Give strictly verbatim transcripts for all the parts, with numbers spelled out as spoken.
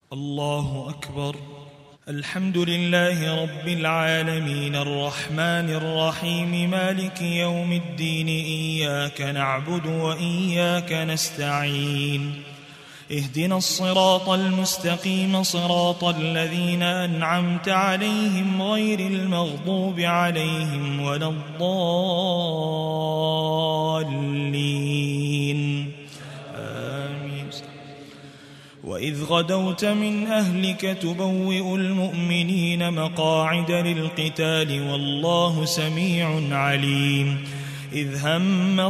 الله أكبر. الحمد لله رب العالمين الرحمن الرحيم مالك يوم الدين إياك نعبد وإياك نستعين اهدنا الصراط المستقيم صراط الذين أنعمت عليهم غير المغضوب عليهم ولا الضالين آمين. وإذ غدوت من أهلك تبوئ المؤمنين مقاعد للقتال والله سميع عليم. إذ هم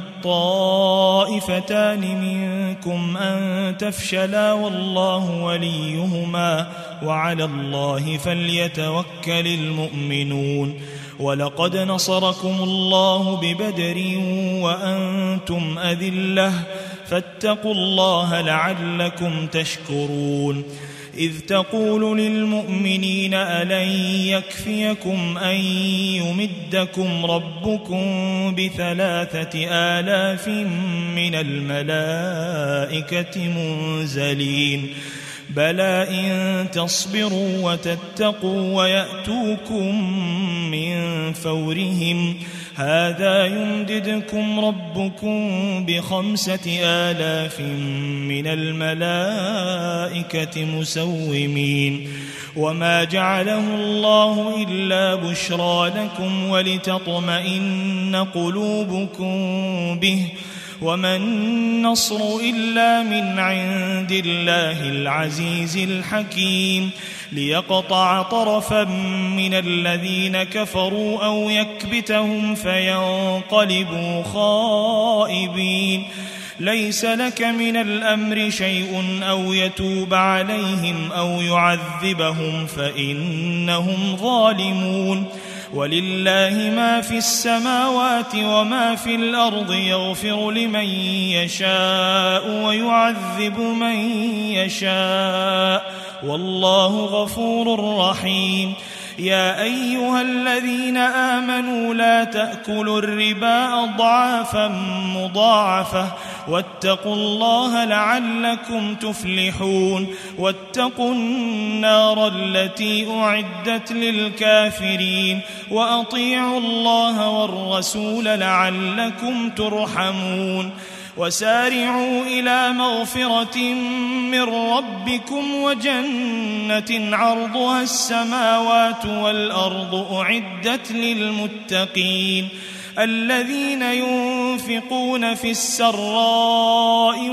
الطائفتان منكم أن تفشلا والله وليهما وعلى الله فليتوكل المؤمنون. ولقد نصركم الله ببدر وأنتم أذلة فاتقوا الله لعلكم تشكرون. إذ تقول للمؤمنين ألن يكفيكم أن يمدكم ربكم بثلاثة آلاف من الملائكة منزلين بلى إن تصبروا وتتقوا ويأتوكم من فورهم هذا يمددكم ربكم بخمسة آلاف من الملائكة مسومين. وما جعله الله إلا بشرى لكم ولتطمئن قلوبكم به وما النصر إلا من عند الله العزيز الحكيم ليقطع طرفا من الذين كفروا أو يكبتهم فينقلبوا خائبين. ليس لك من الأمر شيء أو يتوب عليهم أو يعذبهم فإنهم ظالمون. ولله ما في السماوات وما في الأرض يغفر لمن يشاء ويعذب من يشاء والله غفور رحيم. يا أيها الذين آمنوا لا تأكلوا الربا أضعافا مضاعفة واتقوا الله لعلكم تفلحون. واتقوا النار التي أعدت للكافرين وأطيعوا الله والرسول لعلكم ترحمون. وسارعوا إلى مغفرة من ربكم وجنة عرضها السماوات والأرض أعدت للمتقين الذين ينفقون في السراء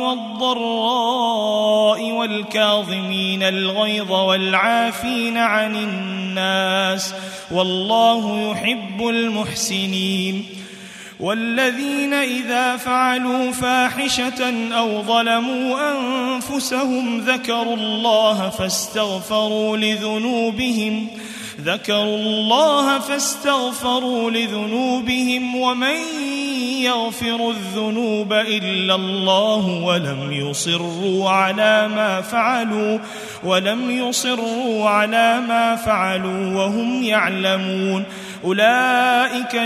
والضراء والكاظمين الغيظ والعافين عن الناس والله يحب المحسنين. والذين إذا فعلوا فاحشة أو ظلموا أنفسهم ذكروا الله فاستغفروا لذنوبهم ذكروا الله فاستغفروا لذنوبهم ومن يغفر الذنوب إلا الله ولم يصروا على ما فعلوا ولم يصروا على ما فعلوا وهم يعلمون أولئك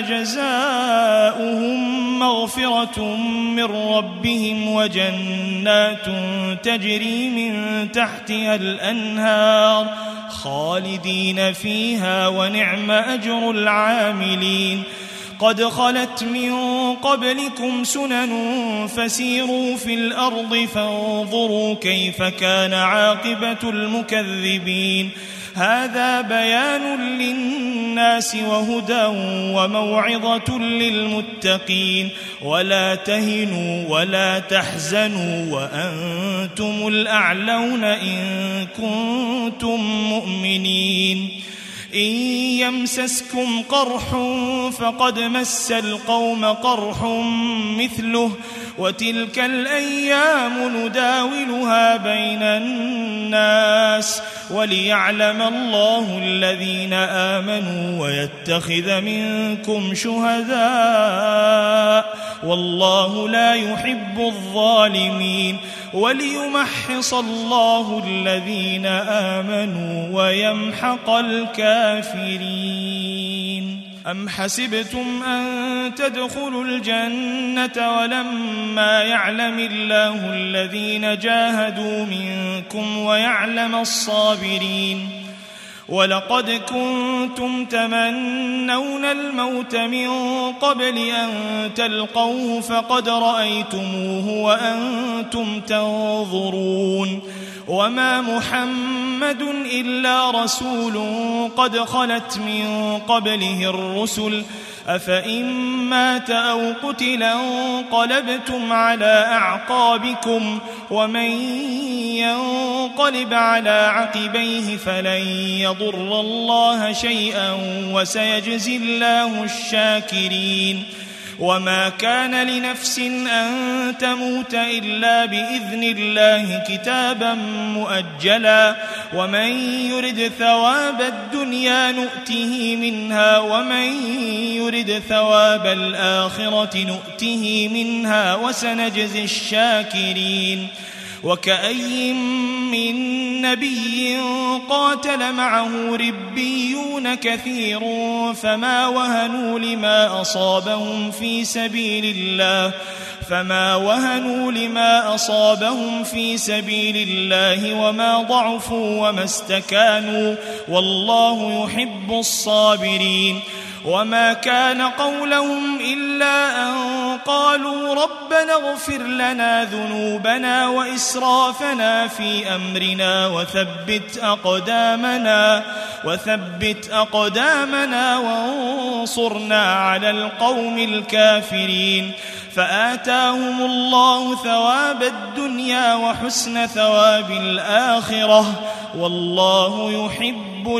جزاؤهم مغفرة من ربهم وجنات تجري من تحتها الأنهار خالدين فيها ونعم أجر العاملين. قد خلت من قبلكم سنن فسيروا في الأرض فانظروا كيف كان عاقبة المكذبين. هذا بيان للناس وهدى وموعظة للمتقين. ولا تهنوا ولا تحزنوا وأنتم الأعلون إن كنتم مؤمنين. إن يمسسكم قرح فقد مس القوم قرح مثله وتلك الأيام نداولها بين الناس وليعلم الله الذين آمنوا ويتخذ منكم شهداء والله لا يحب الظالمين. وليمحص الله الذين آمنوا ويمحق الكافرين. أم حسبتم أن تدخلوا الجنة ولما يعلم الله الذين جاهدوا منكم ويعلم الصابرين ولقد كنتم تمنون الموت من قبل أن تلقوه فقد رأيتموه وأنتم تنظرون وما محمد إلا رسول قد خلت من قبله الرسل أفإن مات أو قتلا انقلبتم على أعقابكم ومن ينقلب على عقبيه فلن يضر الله شيئا وسيجزي الله الشاكرين وما كان لنفس أن تموت إلا بإذن الله كتابا مؤجلا ومن يرد ثواب الدنيا نؤته منها ومن يرد ثواب الآخرة نؤته منها وسنجزي الشاكرين وكأي من نبي قاتل معه ربيون كثير فما وهنوا لما أصابهم في سبيل الله فما وهنوا لما أصابهم في سبيل الله وما ضعفوا وما استكانوا والله يحب الصابرين وما كان قولهم إلا أن قالوا ربنا اغفر لنا ذنوبنا وإسرافنا في أمرنا وثبت أقدامنا وثبت أقدامنا وانصرنا على القوم الكافرين فآتاهم الله ثواب الدنيا وحسن ثواب الآخرة والله يحب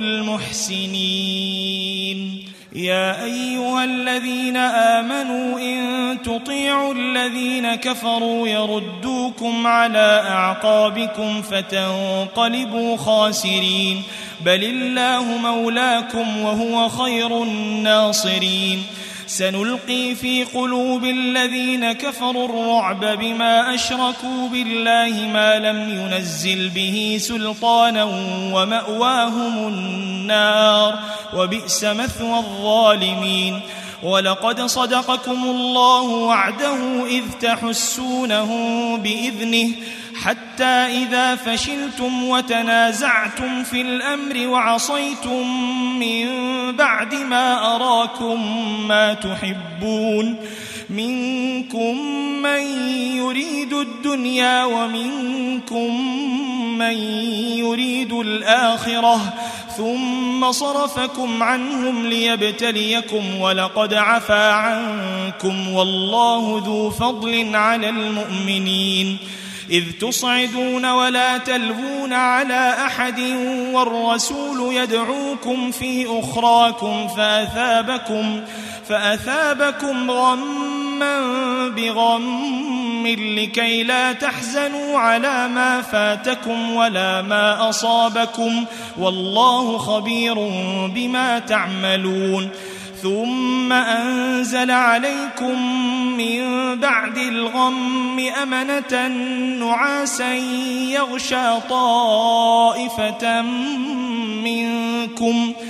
المحسنين يا أيها الذين آمنوا إن تطيعوا الذين كفروا يردوكم على أعقابكم فتنقلبوا خاسرين بل الله مولاكم وهو خير الناصرين سنلقي في قلوب الذين كفروا الرعب بما أشركوا بالله ما لم ينزل به سلطانا ومأواهم النار وبئس مثوى الظالمين ولقد صدقكم الله وعده إذ تحسونهم بإذنه حتى إذا فشلتم وتنازعتم في الأمر وعصيتم من بعد ما أراكم ما تحبون منكم من يريد الدنيا ومنكم من يريد الآخرة ثم صرفكم عنهم ليبتليكم ولقد عفا عنكم والله ذو فضل على المؤمنين إذ تصعدون ولا تلوون على أحد والرسول يدعوكم في أخراكم فأثابكم, فأثابكم غما بغم لكي لا تحزنوا على ما فاتكم ولا ما أصابكم والله خبير بما تعملون ثم أنزل عليكم من بعد الغم أمنة نعاسا يغشى طائفة منكم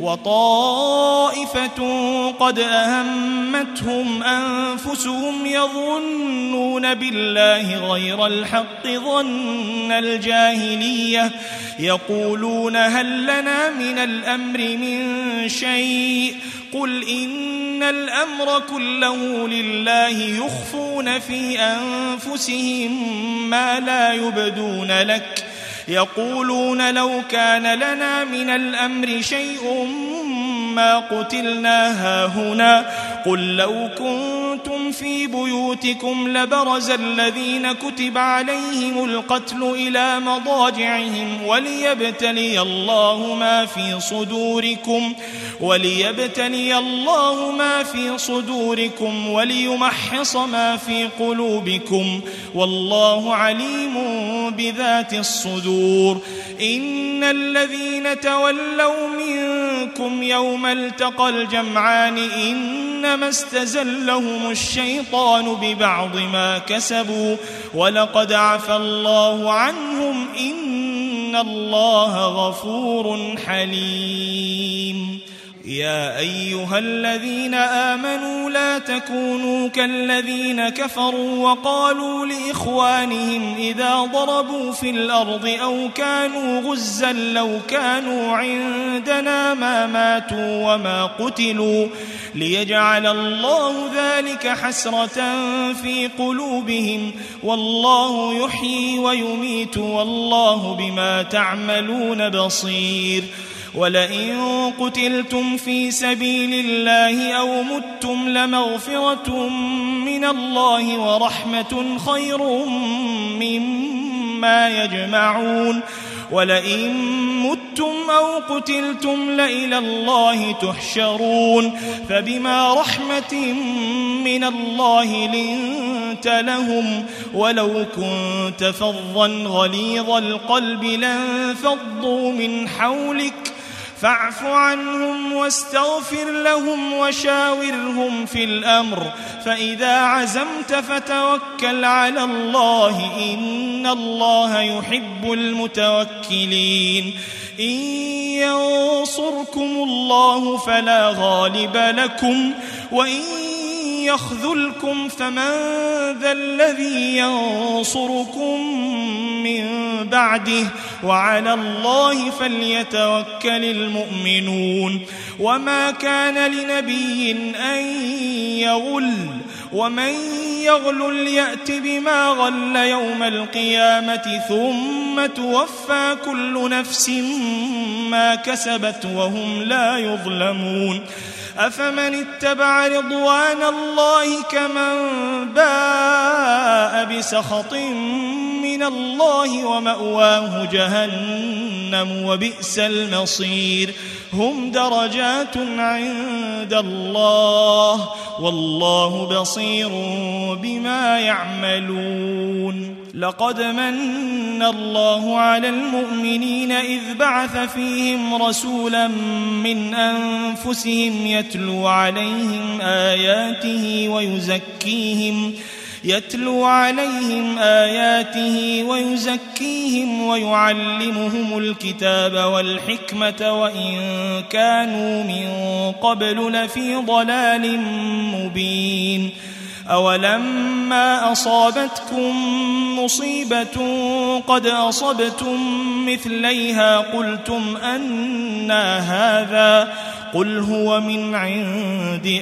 وطائفة قد أهمتهم أنفسهم يظنون بالله غير الحق ظن الجاهلية يقولون هل لنا من الأمر من شيء قل إن الأمر كله لله يخفون في أنفسهم ما لا يبدون لك يقولون لو كان لنا من الأمر شيء ما قتلنا هاهنا قل لو كنتم في بيوتكم لبرز الذين كتب عليهم القتل إلى مضاجعهم وليبتلي الله ما في صدوركم وليبتلي الله ما في صدوركم وليمحص ما في قلوبكم والله عليم بذات الصدور إن الذين تولوا منكم يوم التقى الجمعان إنما استزلهم الشيطان ببعض ما كسبوا ولقد عفى الله عنهم إن الله غفور حليم يا أيها الذين آمنوا لا تكونوا كالذين كفروا وقالوا لإخوانهم إذا ضربوا في الأرض أو كانوا غزا لو كانوا عندنا ما ماتوا وما قتلوا ليجعل الله ذلك حسرة في قلوبهم والله يحيي ويميت والله بما تعملون بصير ولئن قتلتم في سبيل الله أو متم لمغفرة من الله ورحمة خير مما يجمعون ولئن متم أو قتلتم لإلى الله تحشرون فبما رحمة من الله لنت لهم ولو كنت فظا غليظ القلب لانفضوا من حولك فاعف عنهم واستغفر لهم وشاورهم في الأمر فإذا عزمت فتوكل على الله إن الله يحب المتوكلين إن ينصركم الله فلا غالب لكم وإن يخذلكم فمن ذا الذي ينصركم من بعده وعلى الله فليتوكل المؤمنون وما كان لنبي أن يغل ومن يغل يأت بما غل يوم القيامة ثم توفى كل نفس ما كسبت وهم لا يظلمون أفمن اتبع رضوان الله كمن باء بسخط من الله ومأواه جهنم وبئس المصير هم درجات عند الله والله بصير بما يعملون لقد من الله على المؤمنين إذ بعث فيهم رسولا من أنفسهم يتلو عليهم آياته ويزكيهم يتلو عليهم آياته ويزكيهم ويعلمهم الكتاب والحكمة وإن كانوا من قبل لفي ضلال مبين أولما أصابتكم مصيبة قد أصبتم مثليها قلتم أنى هذا قل هو من عند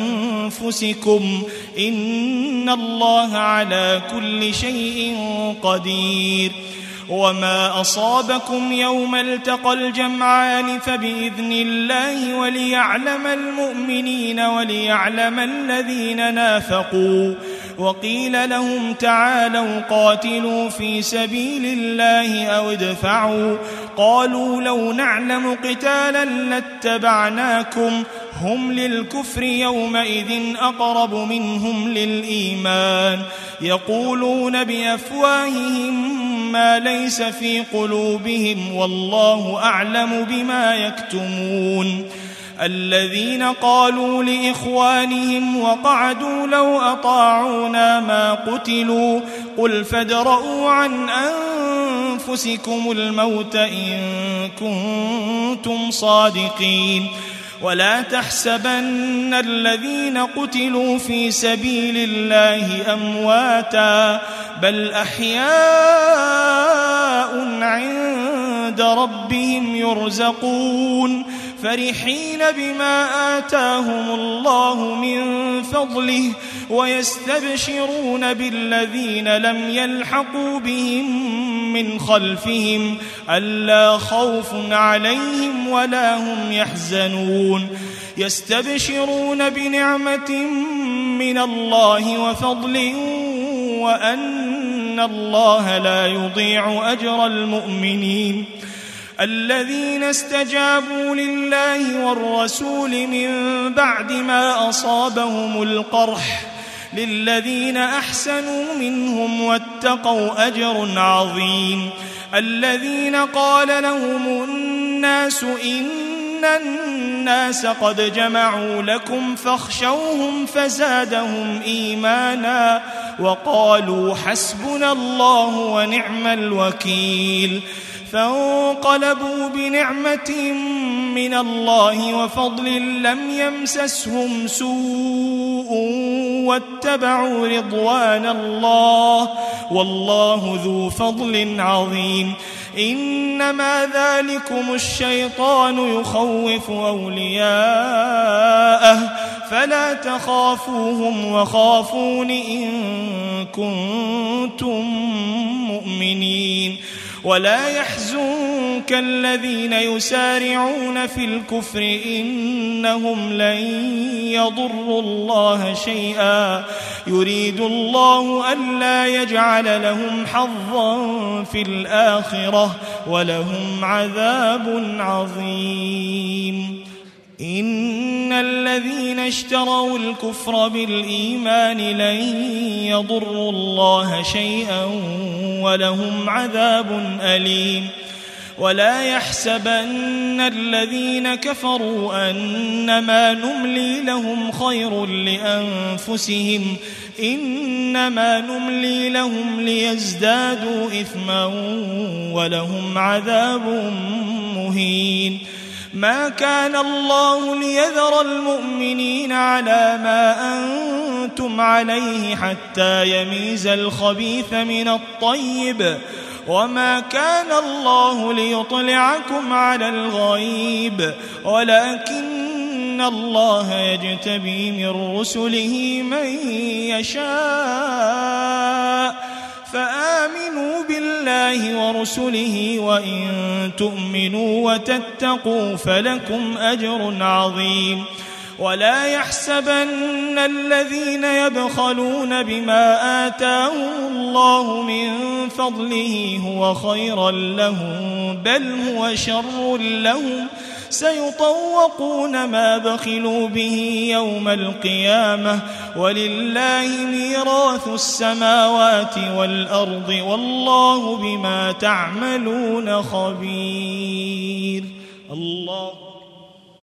أنفسكم إن الله على كل شيء قدير وما أصابكم يوم التقى الجمعان فبإذن الله وليعلم المؤمنين وليعلم الذين نافقوا وقيل لهم تعالوا قاتلوا في سبيل الله أو ادفعوا قالوا لو نعلم قتالا لاتبعناكم هم للكفر يومئذ أقرب منهم للإيمان يقولون بأفواههم ما ليس في قلوبهم والله أعلم بما يكتمون الذين قالوا لإخوانهم وقعدوا لو أطاعونا ما قتلوا قل فادرءوا عن أنفسكم الموت إن كنتم صادقين ولا تحسبن الذين قتلوا في سبيل الله أمواتا بل أحياء عند ربهم يرزقون فرحين بما آتاهم الله من فضله ويستبشرون بالذين لم يلحقوا بهم من خلفهم ألا خوف عليهم ولا هم يحزنون يستبشرون بنعمة من الله وفضل وأن الله لا يضيع أجر المؤمنين الذين استجابوا لله والرسول من بعد ما أصابهم القرح للذين أحسنوا منهم واتقوا أجر عظيم الذين قال لهم الناس إن الناس قد جمعوا لكم فاخشوهم فزادهم إيمانا وقالوا حسبنا الله ونعم الوكيل فانقلبوا بنعمة من الله وفضل لم يمسسهم سوء واتبعوا رضوان الله والله ذو فضل عظيم. إنما ذلكم الشيطان يخوف أولياءه فلا تخافوهم وخافون إن كنتم مؤمنين. ولا يحزنك الذين يسارعون في الكفر إنهم لن يضروا الله شيئا يريد الله ألا يجعل لهم حظا في الآخرة ولهم عذاب عظيم. إن الذين اشتروا الكفر بالإيمان لن يضروا الله شيئا ولهم عذاب أليم. ولا يحسبن الذين كفروا أنما نملي لهم خير لأنفسهم إنما نملي لهم ليزدادوا إثما ولهم عذاب مهين. ما كان الله ليذر المؤمنين على ما أنتم عليه حتى يميز الخبيث من الطيب وما كان الله ليطلعكم على الغيب ولكن الله يجتبي من رسله من يشاء فآمنوا بالله ورسله وإن تؤمنوا وتتقوا فلكم أجر عظيم. ولا يحسبن الذين يبخلون بما آتاهم الله من فضله هو خيرا لهم بل هو شر لهم سيطوقون ما بخلوا به يوم القيامة ولله ميراث السماوات والأرض والله بما تعملون خبير. الله